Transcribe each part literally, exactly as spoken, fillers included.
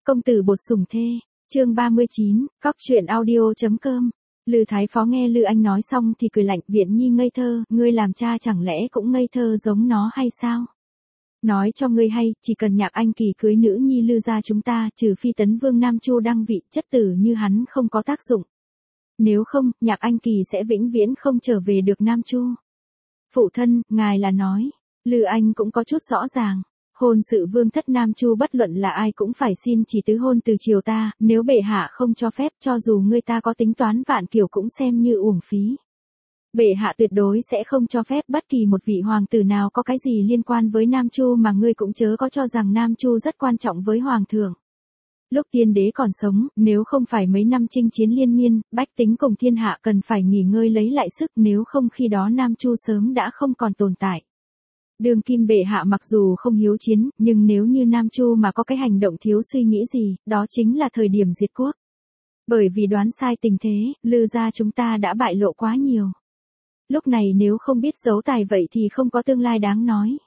Công tử bột sủng thê, chương ba mươi chín, cóc truyện audio.com. Lư Thái Phó nghe Lư Anh nói xong thì cười lạnh, Viện Nhi ngây thơ, ngươi làm cha chẳng lẽ cũng ngây thơ giống nó hay sao? Nói cho ngươi hay, chỉ cần Nhạc Anh Kỳ cưới nữ nhi Lư gia chúng ta, trừ phi Tấn Vương Nam Chu đăng vị, chất tử như hắn không có tác dụng. Nếu không, Nhạc Anh Kỳ sẽ vĩnh viễn không trở về được Nam Chu. Phụ thân, ngài là nói, Lư Anh cũng có chút rõ ràng. Hôn sự vương thất Nam Chu bất luận là ai cũng phải xin chỉ tứ hôn từ triều ta, nếu bệ hạ không cho phép, cho dù ngươi ta có tính toán vạn kiểu cũng xem như uổng phí. Bệ hạ tuyệt đối sẽ không cho phép bất kỳ một vị hoàng tử nào có cái gì liên quan với Nam Chu, mà ngươi cũng chớ có cho rằng Nam Chu rất quan trọng với hoàng thượng. Lúc tiên đế còn sống, nếu không phải mấy năm chinh chiến liên miên, bách tính cùng thiên hạ cần phải nghỉ ngơi lấy lại sức, nếu không khi đó Nam Chu sớm đã không còn tồn tại. Đường kim bệ hạ mặc dù không hiếu chiến, nhưng nếu như Nam Chu mà có cái hành động thiếu suy nghĩ gì, đó chính là thời điểm diệt quốc. Bởi vì đoán sai tình thế, Lư gia chúng ta đã bại lộ quá nhiều. Lúc này nếu không biết giấu tài vậy thì không có tương lai đáng nói.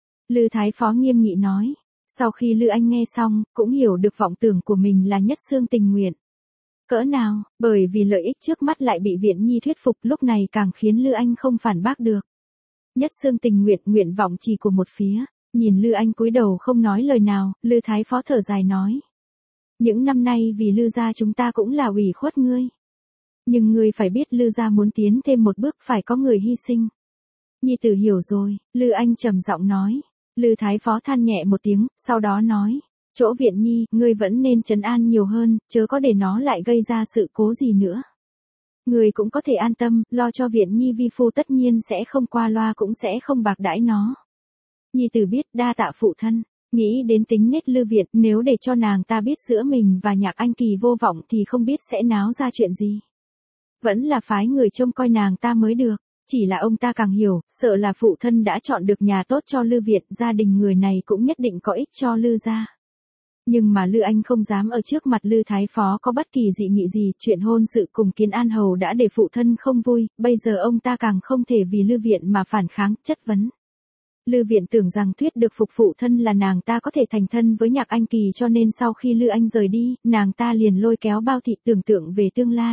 Lư Thái Phó nghiêm nghị nói. Sau khi Lư Anh nghe xong, cũng hiểu được vọng tưởng của mình là nhất xương tình nguyện. Cỡ nào, bởi vì lợi ích trước mắt lại bị Viện Nhi thuyết phục, lúc này càng khiến Lư Anh không phản bác được. Nhất xương tình nguyện, nguyện vọng chỉ của một phía. Nhìn Lư Anh cúi đầu không nói lời nào, Lư Thái Phó thở dài nói. Những năm nay vì Lư gia chúng ta cũng là ủy khuất ngươi. Nhưng ngươi phải biết Lư gia muốn tiến thêm một bước phải có người hy sinh. Nhi tử hiểu rồi, Lư Anh trầm giọng nói. Lư Thái Phó than nhẹ một tiếng, sau đó nói. Chỗ Viện Nhi, ngươi vẫn nên trấn an nhiều hơn, chớ có để nó lại gây ra sự cố gì nữa. Người cũng có thể an tâm, lo cho Viện Nhi vi phu tất nhiên sẽ không qua loa cũng sẽ không bạc đãi nó. Nhi tử biết, đa tạ phụ thân, nghĩ đến tính nết Lư Viện, nếu để cho nàng ta biết giữa mình và Nhạc Anh Kỳ vô vọng thì không biết sẽ náo ra chuyện gì. Vẫn là phái người trông coi nàng ta mới được, chỉ là ông ta càng hiểu, sợ là phụ thân đã chọn được nhà tốt cho Lư Viện, gia đình người này cũng nhất định có ích cho Lư gia. Nhưng mà Lư Anh không dám ở trước mặt Lư Thái Phó có bất kỳ dị nghị gì, chuyện hôn sự cùng Kiến An Hầu đã để phụ thân không vui, bây giờ ông ta càng không thể vì Lư Viện mà phản kháng, chất vấn. Lư Viện tưởng rằng thuyết được phục phụ thân là nàng ta có thể thành thân với Nhạc Anh Kỳ, cho nên sau khi Lư Anh rời đi, nàng ta liền lôi kéo Bao Thị tưởng tượng về tương lai.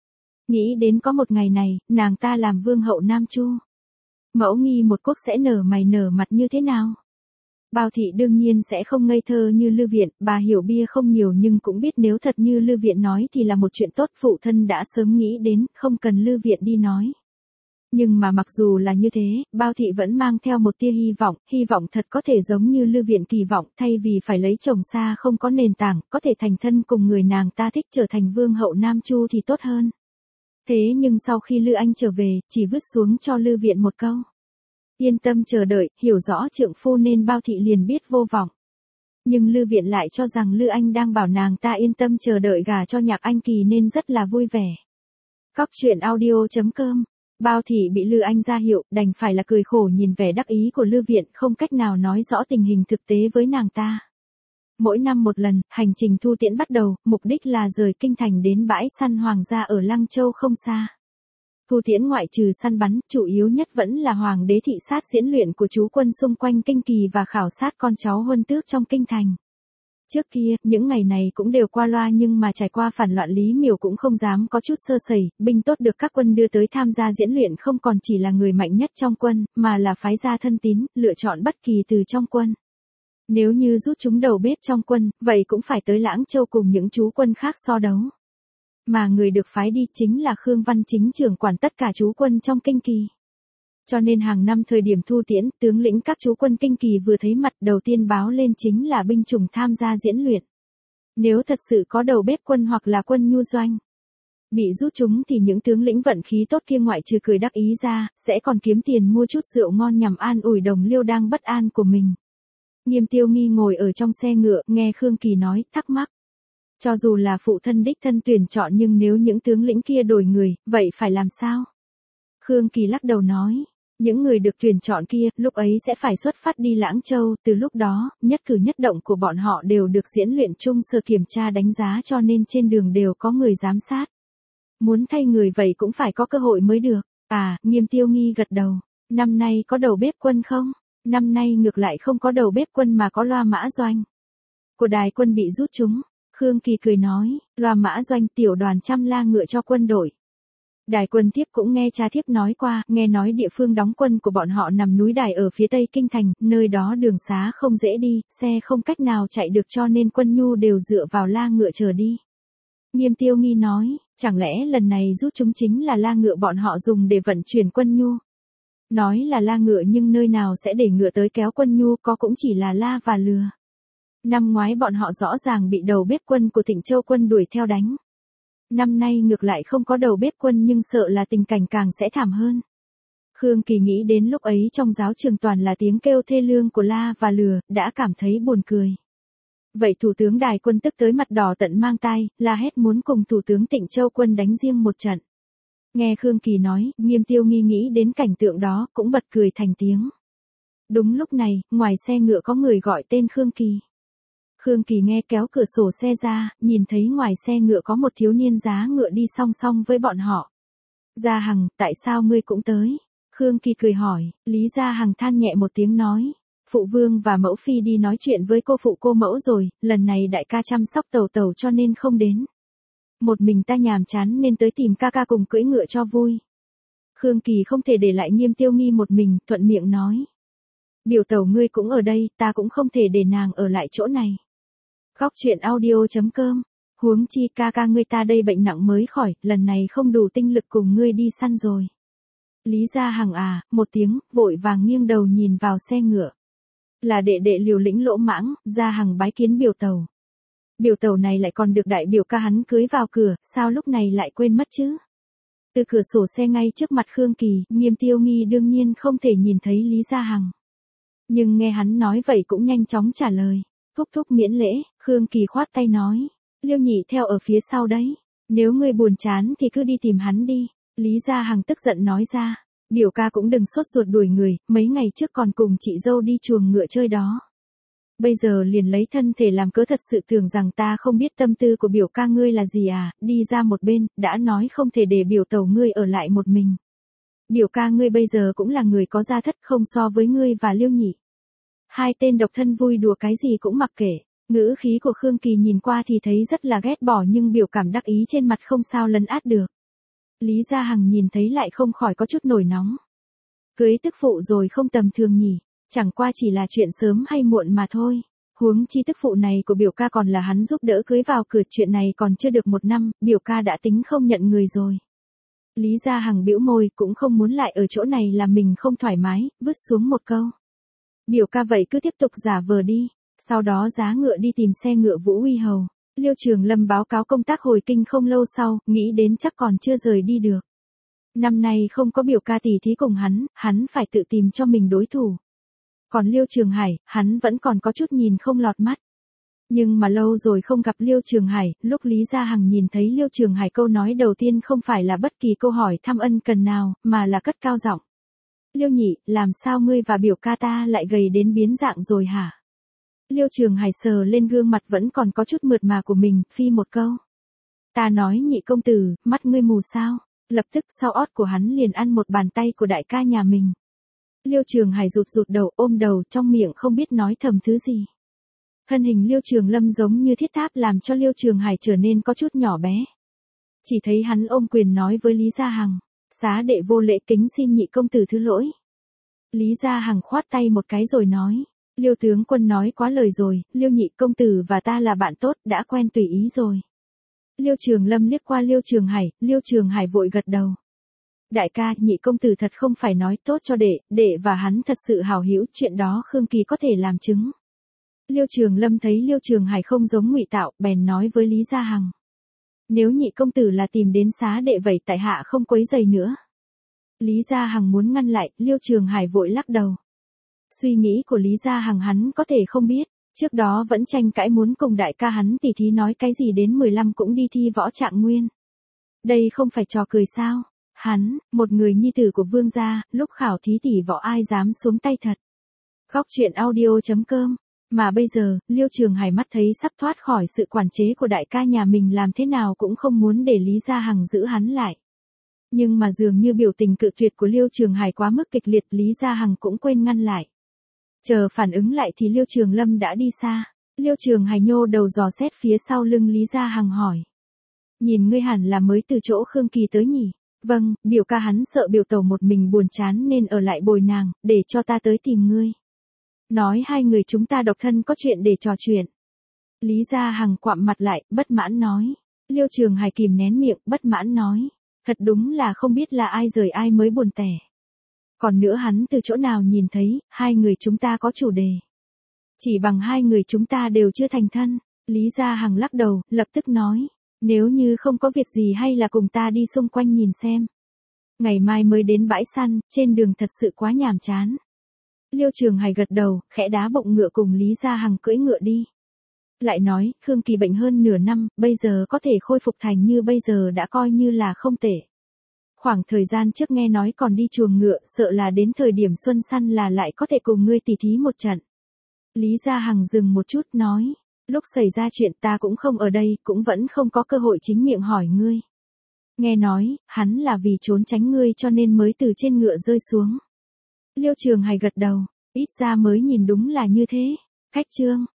Nghĩ đến có một ngày này, nàng ta làm vương hậu Nam Chu. Mẫu nghi một quốc sẽ nở mày nở mặt như thế nào? Bao Thị đương nhiên sẽ không ngây thơ như Lư Viện, bà hiểu bia không nhiều nhưng cũng biết nếu thật như Lư Viện nói thì là một chuyện tốt, phụ thân đã sớm nghĩ đến, không cần Lư Viện đi nói. Nhưng mà mặc dù là như thế, Bao Thị vẫn mang theo một tia hy vọng, hy vọng thật có thể giống như Lư Viện kỳ vọng, thay vì phải lấy chồng xa không có nền tảng, có thể thành thân cùng người nàng ta thích trở thành vương hậu Nam Chu thì tốt hơn. Thế nhưng sau khi Lư Anh trở về, chỉ vứt xuống cho Lư Viện một câu. Yên tâm chờ đợi, hiểu rõ trượng phu nên Bao Thị liền biết vô vọng. Nhưng Lư Viện lại cho rằng Lư Anh đang bảo nàng ta yên tâm chờ đợi gả cho Nhạc Anh Kỳ nên rất là vui vẻ. Cóc truyện audio.com. Bao Thị bị Lư Anh ra hiệu, đành phải là cười khổ nhìn vẻ đắc ý của Lư Viện, không cách nào nói rõ tình hình thực tế với nàng ta. Mỗi năm một lần, hành trình thu tiễn bắt đầu, mục đích là rời kinh thành đến bãi săn hoàng gia ở Lăng Châu không xa. Thu tiễn ngoại trừ săn bắn, chủ yếu nhất vẫn là hoàng đế thị sát diễn luyện của chú quân xung quanh kinh kỳ và khảo sát con cháu huân tước trong kinh thành. Trước kia, những ngày này cũng đều qua loa nhưng mà trải qua phản loạn Lý Miểu cũng không dám có chút sơ sẩy, binh tốt được các quân đưa tới tham gia diễn luyện không còn chỉ là người mạnh nhất trong quân, mà là phái gia thân tín, lựa chọn bất kỳ từ trong quân. Nếu như rút chúng đầu bếp trong quân, vậy cũng phải tới Lãng Châu cùng những chú quân khác so đấu. Mà người được phái đi chính là Khương Văn Chính trưởng quản tất cả chú quân trong kinh kỳ. Cho nên hàng năm thời điểm thu tiễn, tướng lĩnh các chú quân kinh kỳ vừa thấy mặt đầu tiên báo lên chính là binh chủng tham gia diễn luyện. Nếu thật sự có đầu bếp quân hoặc là quân nhu doanh bị rút chúng thì những tướng lĩnh vận khí tốt kia ngoại trừ cười đắc ý ra, sẽ còn kiếm tiền mua chút rượu ngon nhằm an ủi đồng liêu đang bất an của mình. Nghiêm Tiêu Nghi ngồi ở trong xe ngựa, nghe Khương Kỳ nói, thắc mắc. Cho dù là phụ thân đích thân tuyển chọn nhưng nếu những tướng lĩnh kia đổi người, vậy phải làm sao? Khương Kỳ lắc đầu nói, những người được tuyển chọn kia, lúc ấy sẽ phải xuất phát đi Lãng Châu, từ lúc đó, nhất cử nhất động của bọn họ đều được diễn luyện chung sơ kiểm tra đánh giá cho nên trên đường đều có người giám sát. Muốn thay người vậy cũng phải có cơ hội mới được. À, Nghiêm Tiêu Nghi gật đầu, năm nay có đầu bếp quân không? Năm nay ngược lại không có đầu bếp quân mà có loa mã doanh. Của đài quân bị rút chúng. Khương Kỳ cười nói, loa mã doanh tiểu đoàn chăm la ngựa cho quân đội. Đài quân thiếp cũng nghe cha thiếp nói qua, nghe nói địa phương đóng quân của bọn họ nằm núi đài ở phía tây kinh thành, nơi đó đường xá không dễ đi, xe không cách nào chạy được cho nên quân nhu đều dựa vào la ngựa chờ đi. Nghiêm Tiêu Nghi nói, chẳng lẽ lần này rút chúng chính là la ngựa bọn họ dùng để vận chuyển quân nhu. Nói là la ngựa nhưng nơi nào sẽ để ngựa tới kéo quân nhu, có cũng chỉ là la và lừa. Năm ngoái bọn họ rõ ràng bị đầu bếp quân của Thịnh Châu quân đuổi theo đánh. Năm nay ngược lại không có đầu bếp quân nhưng sợ là tình cảnh càng sẽ thảm hơn. Khương Kỳ nghĩ đến lúc ấy trong giáo trường toàn là tiếng kêu thê lương của la và lừa, đã cảm thấy buồn cười. Vậy Thủ tướng Đài quân tức tới mặt đỏ tận mang tai, la hét muốn cùng Thủ tướng Thịnh Châu quân đánh riêng một trận. Nghe Khương Kỳ nói, Nghiêm Tiêu Nghi nghĩ đến cảnh tượng đó, cũng bật cười thành tiếng. Đúng lúc này, ngoài xe ngựa có người gọi tên Khương Kỳ. Khương Kỳ nghe kéo cửa sổ xe ra, nhìn thấy ngoài xe ngựa có một thiếu niên giá ngựa đi song song với bọn họ. Gia Hằng, tại sao ngươi cũng tới? Khương Kỳ cười hỏi, Lý Gia Hằng than nhẹ một tiếng nói. Phụ vương và mẫu phi đi nói chuyện với cô phụ cô mẫu rồi, lần này đại ca chăm sóc tàu tàu cho nên không đến. Một mình ta nhàm chán nên tới tìm ca ca cùng cưỡi ngựa cho vui. Khương Kỳ không thể để lại Nghiêm Tiêu Nghi một mình, thuận miệng nói. Biểu tẩu ngươi cũng ở đây, ta cũng không thể để nàng ở lại chỗ này. Góc truyện audio chấm com, huống chi ca ca ngươi ta đây bệnh nặng mới khỏi, lần này không đủ tinh lực cùng ngươi đi săn rồi. Lý Gia Hằng à, một tiếng, vội vàng nghiêng đầu nhìn vào xe ngựa. Là đệ đệ Liều Lĩnh Lỗ Mãng, Gia Hằng bái kiến biểu tẩu. Biểu tẩu này lại còn được đại biểu ca hắn cưới vào cửa, sao lúc này lại quên mất chứ? Từ cửa sổ xe ngay trước mặt Khương Kỳ, Nghiêm Tiêu Nghi đương nhiên không thể nhìn thấy Lý Gia Hằng. Nhưng nghe hắn nói vậy cũng nhanh chóng trả lời. Thúc thúc miễn lễ, Khương Kỳ khoát tay nói. Liêu Nhị theo ở phía sau đấy. Nếu ngươi buồn chán thì cứ đi tìm hắn đi. Lý Gia Hằng tức giận nói ra. Biểu ca cũng đừng sốt ruột đuổi người, mấy ngày trước còn cùng chị dâu đi chuồng ngựa chơi đó. Bây giờ liền lấy thân thể làm cớ thật sự tưởng rằng ta không biết tâm tư của biểu ca ngươi là gì à, đi ra một bên, đã nói không thể để biểu tẩu ngươi ở lại một mình. Biểu ca ngươi bây giờ cũng là người có gia thất không so với ngươi và Liêu Nhị. Hai tên độc thân vui đùa cái gì cũng mặc kệ, ngữ khí của Khương Kỳ nhìn qua thì thấy rất là ghét bỏ nhưng biểu cảm đắc ý trên mặt không sao lấn át được. Lý Gia Hằng nhìn thấy lại không khỏi có chút nổi nóng. Cưới tức phụ rồi không tầm thường nhỉ, chẳng qua chỉ là chuyện sớm hay muộn mà thôi. Huống chi tức phụ này của biểu ca còn là hắn giúp đỡ cưới vào cửa, chuyện này còn chưa được một năm, biểu ca đã tính không nhận người rồi. Lý Gia Hằng bĩu môi cũng không muốn lại ở chỗ này làm mình không thoải mái, vứt xuống một câu. Biểu ca vậy cứ tiếp tục giả vờ đi, sau đó giá ngựa đi tìm xe ngựa Vũ Uy Hầu. Liêu Trường Lâm báo cáo công tác hồi kinh không lâu sau, nghĩ đến chắc còn chưa rời đi được. Năm nay không có biểu ca tỷ thí cùng hắn, hắn phải tự tìm cho mình đối thủ. Còn Liêu Trường Hải, hắn vẫn còn có chút nhìn không lọt mắt. Nhưng mà lâu rồi không gặp Liêu Trường Hải, lúc Lý Gia Hằng nhìn thấy Liêu Trường Hải câu nói đầu tiên không phải là bất kỳ câu hỏi thăm ân cần nào, mà là cất cao giọng. Liêu Nhị, làm sao ngươi và biểu ca ta lại gầy đến biến dạng rồi hả? Liêu Trường Hải sờ lên gương mặt vẫn còn có chút mượt mà của mình, phi một câu. Ta nói Nhị công tử, mắt ngươi mù sao? Lập tức sau ót của hắn liền ăn một bàn tay của đại ca nhà mình. Liêu Trường Hải rụt rụt đầu, ôm đầu, trong miệng không biết nói thầm thứ gì. Thân hình Liêu Trường Lâm giống như thiết tháp làm cho Liêu Trường Hải trở nên có chút nhỏ bé. Chỉ thấy hắn ôm quyền nói với Lý Gia Hằng. Xá đệ vô lễ kính xin Nhị công tử thứ lỗi. Lý Gia Hằng khoát tay một cái rồi nói. Liêu tướng quân nói quá lời rồi, Liêu Nhị công tử và ta là bạn tốt, đã quen tùy ý rồi. Liêu Trường Lâm liếc qua Liêu Trường Hải, Liêu Trường Hải vội gật đầu. Đại ca, Nhị công tử thật không phải nói tốt cho đệ, đệ và hắn thật sự hảo hữu, chuyện đó Khương Kỳ có thể làm chứng. Liêu Trường Lâm thấy Liêu Trường Hải không giống ngụy tạo, bèn nói với Lý Gia Hằng. Nếu Nhị công tử là tìm đến xá đệ vậy tại hạ không quấy giày nữa. Lý Gia Hằng muốn ngăn lại, Liêu Trường Hải vội lắc đầu. Suy nghĩ của Lý Gia Hằng hắn có thể không biết, trước đó vẫn tranh cãi muốn cùng đại ca hắn tỉ thí nói cái gì đến mười lăm cũng đi thi võ trạng nguyên. Đây không phải trò cười sao? Hắn, một người nhi tử của vương gia, lúc khảo thí tỷ võ ai dám xuống tay thật. Góc truyện audio chấm com. Mà bây giờ, Liêu Trường Hải mắt thấy sắp thoát khỏi sự quản chế của đại ca nhà mình làm thế nào cũng không muốn để Lý Gia Hằng giữ hắn lại. Nhưng mà dường như biểu tình cự tuyệt của Liêu Trường Hải quá mức kịch liệt, Lý Gia Hằng cũng quên ngăn lại. Chờ phản ứng lại thì Liêu Trường Lâm đã đi xa. Liêu Trường Hải nhô đầu dò xét phía sau lưng Lý Gia Hằng hỏi. Nhìn ngươi hẳn là mới từ chỗ Khương Kỳ tới nhỉ? Vâng, biểu ca hắn sợ biểu tẩu một mình buồn chán nên ở lại bồi nàng, để cho ta tới tìm ngươi. Nói hai người chúng ta độc thân có chuyện để trò chuyện. Lý Gia Hằng quặm mặt lại, bất mãn nói. Liêu Trường Hải kìm nén miệng, bất mãn nói. Thật đúng là không biết là ai rời ai mới buồn tẻ. Còn nữa hắn từ chỗ nào nhìn thấy, hai người chúng ta có chủ đề. Chỉ bằng hai người chúng ta đều chưa thành thân. Lý Gia Hằng lắc đầu, lập tức nói. Nếu như không có việc gì hay là cùng ta đi xung quanh nhìn xem. Ngày mai mới đến bãi săn, trên đường thật sự quá nhàm chán. Liêu Trường Hải gật đầu, khẽ đá bụng ngựa cùng Lý Gia Hằng cưỡi ngựa đi. Lại nói, Khương Kỳ bệnh hơn nửa năm, bây giờ có thể khôi phục thành như bây giờ đã coi như là không tệ. Khoảng thời gian trước nghe nói còn đi chuồng ngựa, sợ là đến thời điểm xuân săn là lại có thể cùng ngươi tỉ thí một trận. Lý Gia Hằng dừng một chút nói, lúc xảy ra chuyện ta cũng không ở đây, cũng vẫn không có cơ hội chính miệng hỏi ngươi. Nghe nói, hắn là vì trốn tránh ngươi cho nên mới từ trên ngựa rơi xuống. Liêu Trường Hải gật đầu, ít ra mới nhìn đúng là như thế. Khách chương